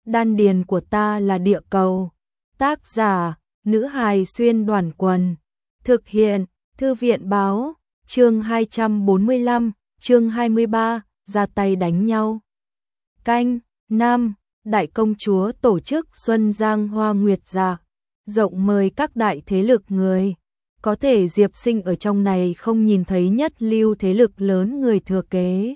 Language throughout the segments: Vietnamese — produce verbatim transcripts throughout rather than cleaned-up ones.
đan điền của ta là địa cầu. Tác giả, nữ hài xuyên đoàn quần. Thực hiện, thư viện báo, chương hai trăm bốn mươi lăm, chương hai mươi ba, ra tay đánh nhau. Canh, Nam, Đại công chúa tổ chức Xuân Giang Hoa Nguyệt Dạ, rộng mời các đại thế lực người. Có thể Diệp Sinh ở trong này không nhìn thấy nhất lưu thế lực lớn người thừa kế.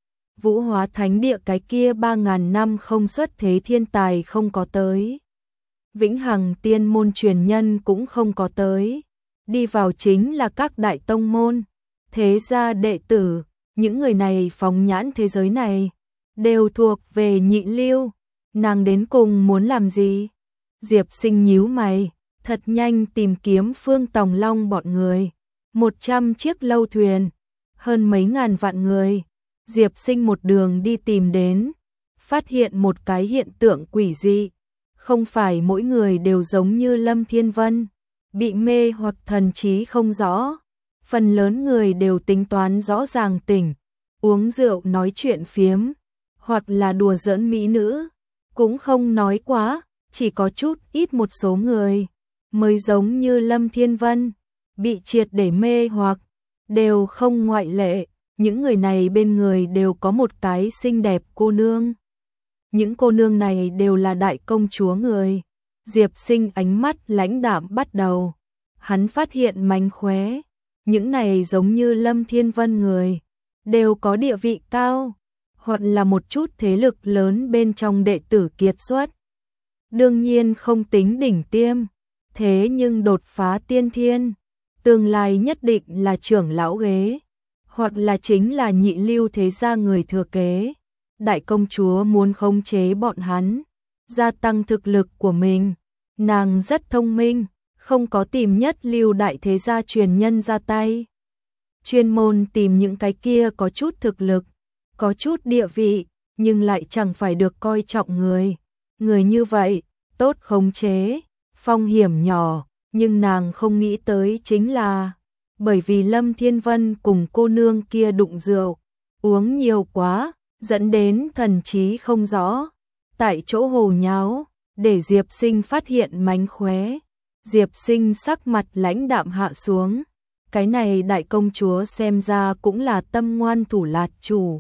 Vũ Hóa Thánh Địa cái kia ba ngàn năm không xuất thế thiên tài không có tới. Vĩnh Hằng Tiên môn truyền nhân cũng không có tới. Đi vào chính là các đại tông môn, thế gia đệ tử, những người này phóng nhãn thế giới này, đều thuộc về nhị lưu. Nàng đến cùng muốn làm gì? Diệp Sinh nhíu mày, thật nhanh tìm kiếm Phương Tòng Long bọn người. Một trăm chiếc lâu thuyền, hơn mấy ngàn vạn người. Diệp Sinh một đường đi tìm đến, phát hiện một cái hiện tượng quỷ dị. Không phải mỗi người đều giống như Lâm Thiên Vân, bị mê hoặc thần trí không rõ. Phần lớn người đều tính toán rõ ràng tỉnh, uống rượu nói chuyện phiếm, hoặc là đùa giỡn mỹ nữ. Cũng không nói quá, chỉ có chút ít một số người mới giống như Lâm Thiên Vân, bị triệt để mê hoặc, đều không ngoại lệ. Những người này bên người đều có một cái xinh đẹp cô nương. Những cô nương này đều là đại công chúa người. Diệp Sinh ánh mắt lãnh đạm bắt đầu. Hắn phát hiện mánh khóe. Những này giống như Lâm Thiên Vân người, đều có địa vị cao, hoặc là một chút thế lực lớn bên trong đệ tử kiệt xuất. Đương nhiên không tính đỉnh tiêm, thế nhưng đột phá tiên thiên, tương lai nhất định là trưởng lão ghế, hoặc là chính là nhị lưu thế gia người thừa kế. Đại công chúa muốn khống chế bọn hắn, gia tăng thực lực của mình. Nàng rất thông minh, không có tìm nhất lưu đại thế gia truyền nhân ra tay. Chuyên môn tìm những cái kia có chút thực lực, có chút địa vị, nhưng lại chẳng phải được coi trọng người. Người như vậy, tốt khống chế, phong hiểm nhỏ, nhưng nàng không nghĩ tới chính là bởi vì Lâm Thiên Vân cùng cô nương kia đụng rượu, uống nhiều quá, dẫn đến thần trí không rõ, tại chỗ hồ nháo, để Diệp Sinh phát hiện mánh khóe. Diệp Sinh sắc mặt lãnh đạm hạ xuống, cái này đại công chúa xem ra cũng là tâm ngoan thủ lạt chủ.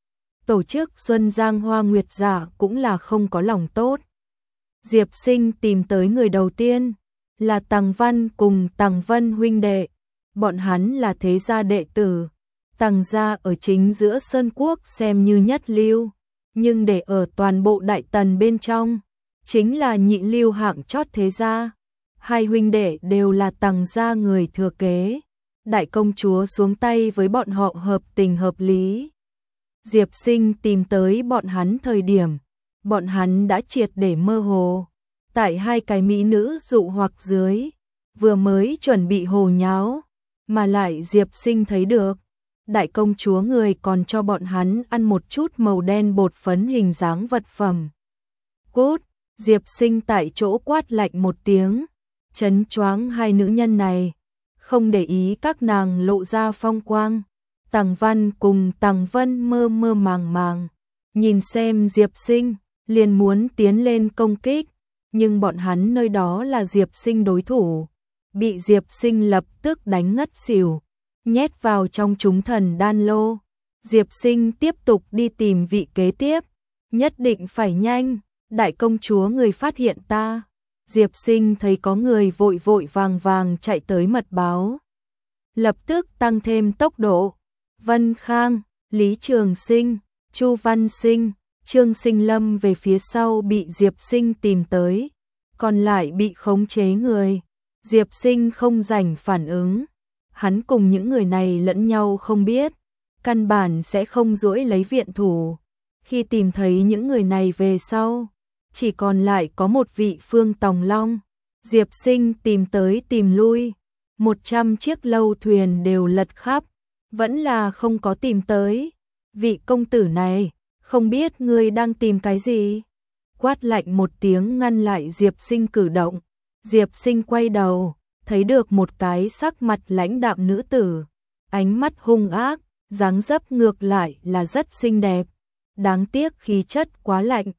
Tổ chức Xuân Giang Hoa Nguyệt Dạ cũng là không có lòng tốt. Diệp Sinh tìm tới người đầu tiên, là Tằng Văn cùng Tằng Vân huynh đệ. Bọn hắn là thế gia đệ tử. Tằng gia ở chính giữa Sơn Quốc xem như nhất lưu, nhưng để ở toàn bộ Đại Tần bên trong, chính là nhị lưu hạng chót thế gia. Hai huynh đệ đều là Tằng gia người thừa kế. Đại công chúa xuống tay với bọn họ hợp tình hợp lý. Diệp Sinh tìm tới bọn hắn thời điểm, bọn hắn đã triệt để mơ hồ. Tại hai cái mỹ nữ dụ hoặc dưới, vừa mới chuẩn bị hồ nháo, mà lại Diệp Sinh thấy được. Đại công chúa người còn cho bọn hắn ăn một chút màu đen bột phấn hình dáng vật phẩm. Cút, Diệp Sinh tại chỗ quát lạnh một tiếng, chấn choáng hai nữ nhân này, không để ý các nàng lộ ra phong quang. Tằng Văn cùng Tằng Vân mơ mơ màng màng, nhìn xem Diệp Sinh, liền muốn tiến lên công kích, nhưng bọn hắn nơi đó là Diệp Sinh đối thủ, bị Diệp Sinh lập tức đánh ngất xỉu, nhét vào trong chúng thần đan lô. Diệp Sinh tiếp tục đi tìm vị kế tiếp, nhất định phải nhanh, đại công chúa người phát hiện ta. Diệp Sinh thấy có người vội vội vàng vàng chạy tới mật báo, lập tức tăng thêm tốc độ. Vân Khang, Lý Trường Sinh, Chu Văn Sinh, Trương Sinh Lâm về phía sau bị Diệp Sinh tìm tới, còn lại bị khống chế người. Diệp Sinh không rảnh phản ứng, hắn cùng những người này lẫn nhau không biết, căn bản sẽ không dỗi lấy viện thủ. Khi tìm thấy những người này về sau, chỉ còn lại có một vị Phương Tòng Long. Diệp Sinh tìm tới tìm lui, một trăm chiếc lâu thuyền đều lật khắp, vẫn là không có tìm tới. Vị công tử này, không biết ngươi đang tìm cái gì? Quát lạnh một tiếng ngăn lại Diệp Sinh cử động. Diệp Sinh quay đầu, thấy được một cái sắc mặt lãnh đạm nữ tử, ánh mắt hung ác, dáng dấp ngược lại là rất xinh đẹp. Đáng tiếc khí chất quá lạnh.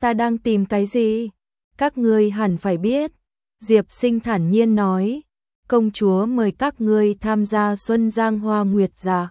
ta đang tìm cái gì? Các ngươi hẳn phải biết. Diệp Sinh thản nhiên nói, công chúa mời các ngươi tham gia Xuân Giang Hoa Nguyệt Dạ,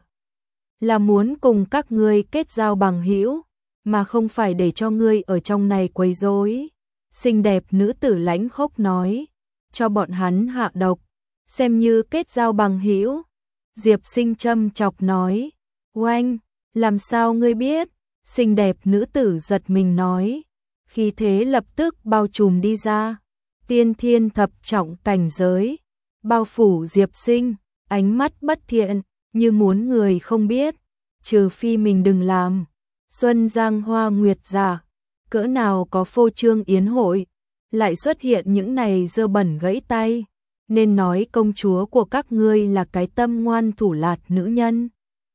là muốn cùng các ngươi kết giao bằng hữu, mà không phải để cho ngươi ở trong này quấy rối. Xinh đẹp nữ tử lãnh khốc nói, cho bọn hắn hạ độc, xem như kết giao bằng hữu. Diệp Sinh châm chọc nói, oanh, làm sao ngươi biết? Xinh đẹp nữ tử giật mình nói, khí thế lập tức bao trùm đi ra, tiên thiên thập trọng cảnh giới, bao phủ Diệp Sinh, ánh mắt bất thiện, như muốn người không biết, trừ phi mình đừng làm. Xuân Giang Hoa Nguyệt Dạ, cỡ nào có phô trương yến hội, lại xuất hiện những này dơ bẩn gãy tay, nên nói công chúa của các ngươi là cái tâm ngoan thủ lạt nữ nhân,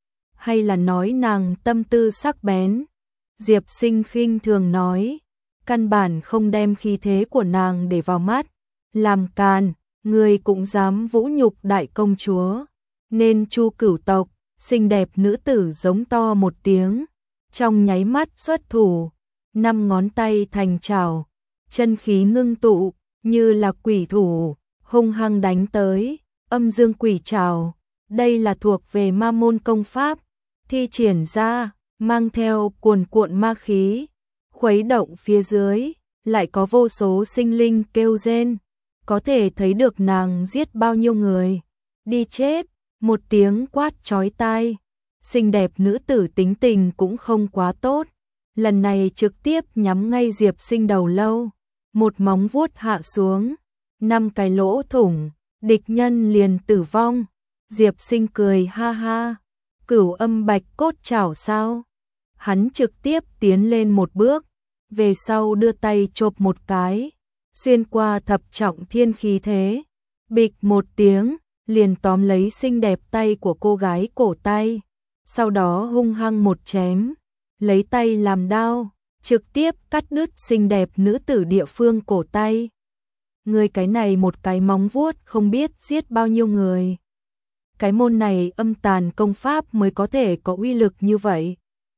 hay là nói nàng tâm tư sắc bén? Diệp Sinh khinh thường nói, căn bản không đem khí thế của nàng để vào mắt, làm càn, người cũng dám vũ nhục đại công chúa, nên Chu Cửu tộc. Xinh đẹp nữ tử giống to một tiếng, trong nháy mắt xuất thủ, năm ngón tay thành chảo, chân khí ngưng tụ, như là quỷ thủ, hung hăng đánh tới, âm dương quỷ trảo. Đây là thuộc về ma môn công pháp, thi triển ra, mang theo cuồn cuộn ma khí, khuấy động phía dưới, lại có vô số sinh linh kêu rên, có thể thấy được nàng giết bao nhiêu người. Đi chết! Một tiếng quát chói tai, xinh đẹp nữ tử tính tình cũng không quá tốt, lần này trực tiếp nhắm ngay Diệp Sinh đầu lâu, một móng vuốt hạ xuống, năm cái lỗ thủng, địch nhân liền tử vong. Diệp Sinh cười ha ha, cửu âm bạch cốt chảo sao? Hắn trực tiếp tiến lên một bước, về sau đưa tay chộp một cái, xuyên qua thập trọng thiên khí thế, bịch một tiếng, liền tóm lấy xinh đẹp tay của cô gái cổ tay, sau đó hung hăng một chém, lấy tay làm đao, trực tiếp cắt đứt xinh đẹp nữ tử địa phương cổ tay. Người cái này một cái móng vuốt không biết giết bao nhiêu người. Cái môn này âm tàn công pháp mới có thể có uy lực như vậy.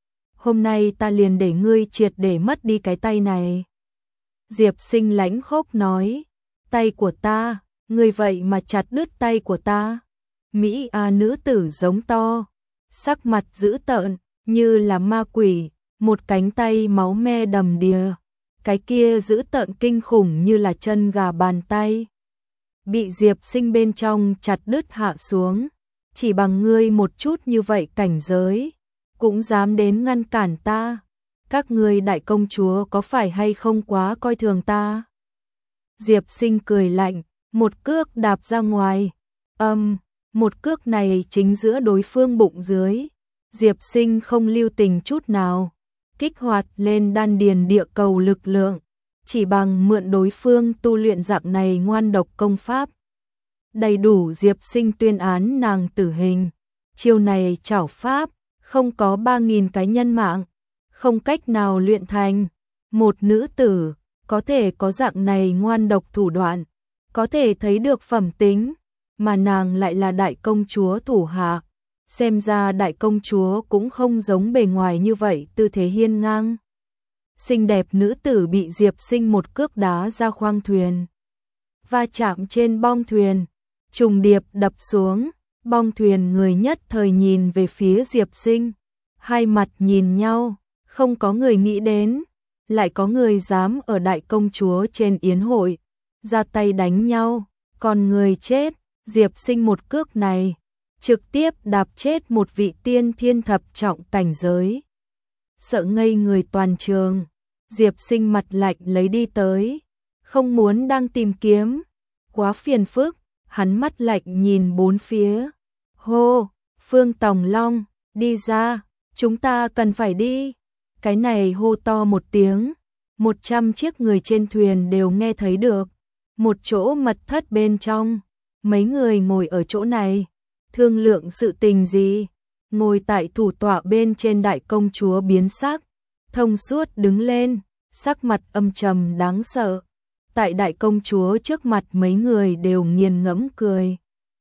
Hôm nay ta liền để ngươi triệt để mất đi cái tay này. Diệp Sinh lãnh khốc nói, tay của ta, ngươi vậy mà chặt đứt tay của ta. Mỹ A nữ tử giống to, sắc mặt dữ tợn, như là ma quỷ, một cánh tay máu me đầm đìa, cái kia dữ tợn kinh khủng như là chân gà bàn tay. Bị Diệp Sinh bên trong chặt đứt hạ xuống, chỉ bằng ngươi một chút như vậy cảnh giới, cũng dám đến ngăn cản ta. Các ngươi đại công chúa có phải hay không quá coi thường ta? Diệp Sinh cười lạnh, một cước đạp ra ngoài, âm, um, một cước này chính giữa đối phương bụng dưới. Diệp Sinh không lưu tình chút nào, kích hoạt lên đan điền địa cầu lực lượng, chỉ bằng mượn đối phương tu luyện dạng này ngoan độc công pháp. Đầy đủ Diệp Sinh tuyên án nàng tử hình. Chiêu này trảo pháp, không có ba nghìn cái nhân mạng, không cách nào luyện thành. Một nữ tử, có thể có dạng này ngoan độc thủ đoạn, có thể thấy được phẩm tính, mà nàng lại là đại công chúa thủ hạ. Xem ra đại công chúa cũng không giống bề ngoài như vậy tư thế hiên ngang. Xinh đẹp nữ tử bị Diệp Sinh một cước đá ra khoang thuyền, va chạm trên bong thuyền, trùng điệp đập xuống, bong thuyền người nhất thời nhìn về phía Diệp Sinh, hai mặt nhìn nhau, không có người nghĩ đến, lại có người dám ở đại công chúa trên yến hội ra tay đánh nhau, còn người chết. Diệp Sinh một cước này trực tiếp đạp chết một vị tiên thiên thập trọng cảnh giới, sợ ngây người toàn trường. Diệp Sinh mặt lạnh lấy đi tới, không muốn đang tìm kiếm, quá phiền phức. Hắn mắt lạnh nhìn bốn phía, hô, Phương Tòng Long, đi ra, chúng ta cần phải đi. Cái này hô to một tiếng, một trăm chiếc người trên thuyền đều nghe thấy được. Một chỗ mật thất bên trong, mấy người ngồi ở chỗ này, thương lượng sự tình gì. Ngồi tại thủ tọa bên trên đại công chúa biến sắc, thông suốt đứng lên, sắc mặt âm trầm đáng sợ. Tại đại công chúa trước mặt mấy người đều nghiền ngẫm cười.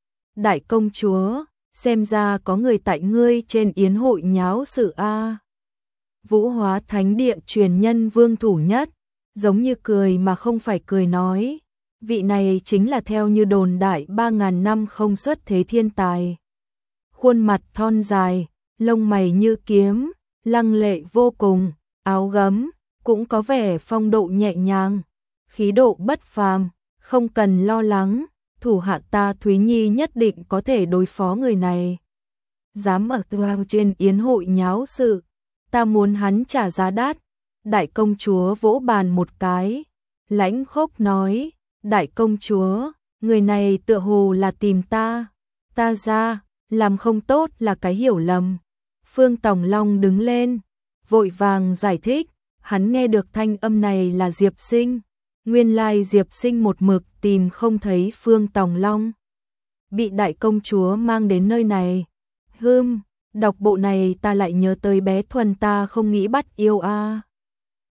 Đại công chúa, xem ra có người tại ngươi trên yến hội nháo sự a. Vũ Hóa Thánh Địa truyền nhân vương thủ nhất, giống như cười mà không phải cười nói. Vị này chính là theo như đồn đại ba ngàn năm không xuất thế thiên tài. Khuôn mặt thon dài, lông mày như kiếm, lăng lệ vô cùng, áo gấm, cũng có vẻ phong độ nhẹ nhàng, khí độ bất phàm, không cần lo lắng, thủ hạ ta Thúy Nhi nhất định có thể đối phó người này. Dám ở trên yến hội nháo sự, ta muốn hắn trả giá đắt. Đại công chúa vỗ bàn một cái, lãnh khốc nói, đại công chúa, người này tựa hồ là tìm ta, ta ra, làm không tốt là cái hiểu lầm. Phương Tòng Long đứng lên, vội vàng giải thích, hắn nghe được thanh âm này là Diệp Sinh, nguyên lai Diệp Sinh một mực tìm không thấy Phương Tòng Long. Bị đại công chúa mang đến nơi này. Hưm, đọc bộ này ta lại nhớ tới bé Thuần ta không nghĩ bắt yêu a.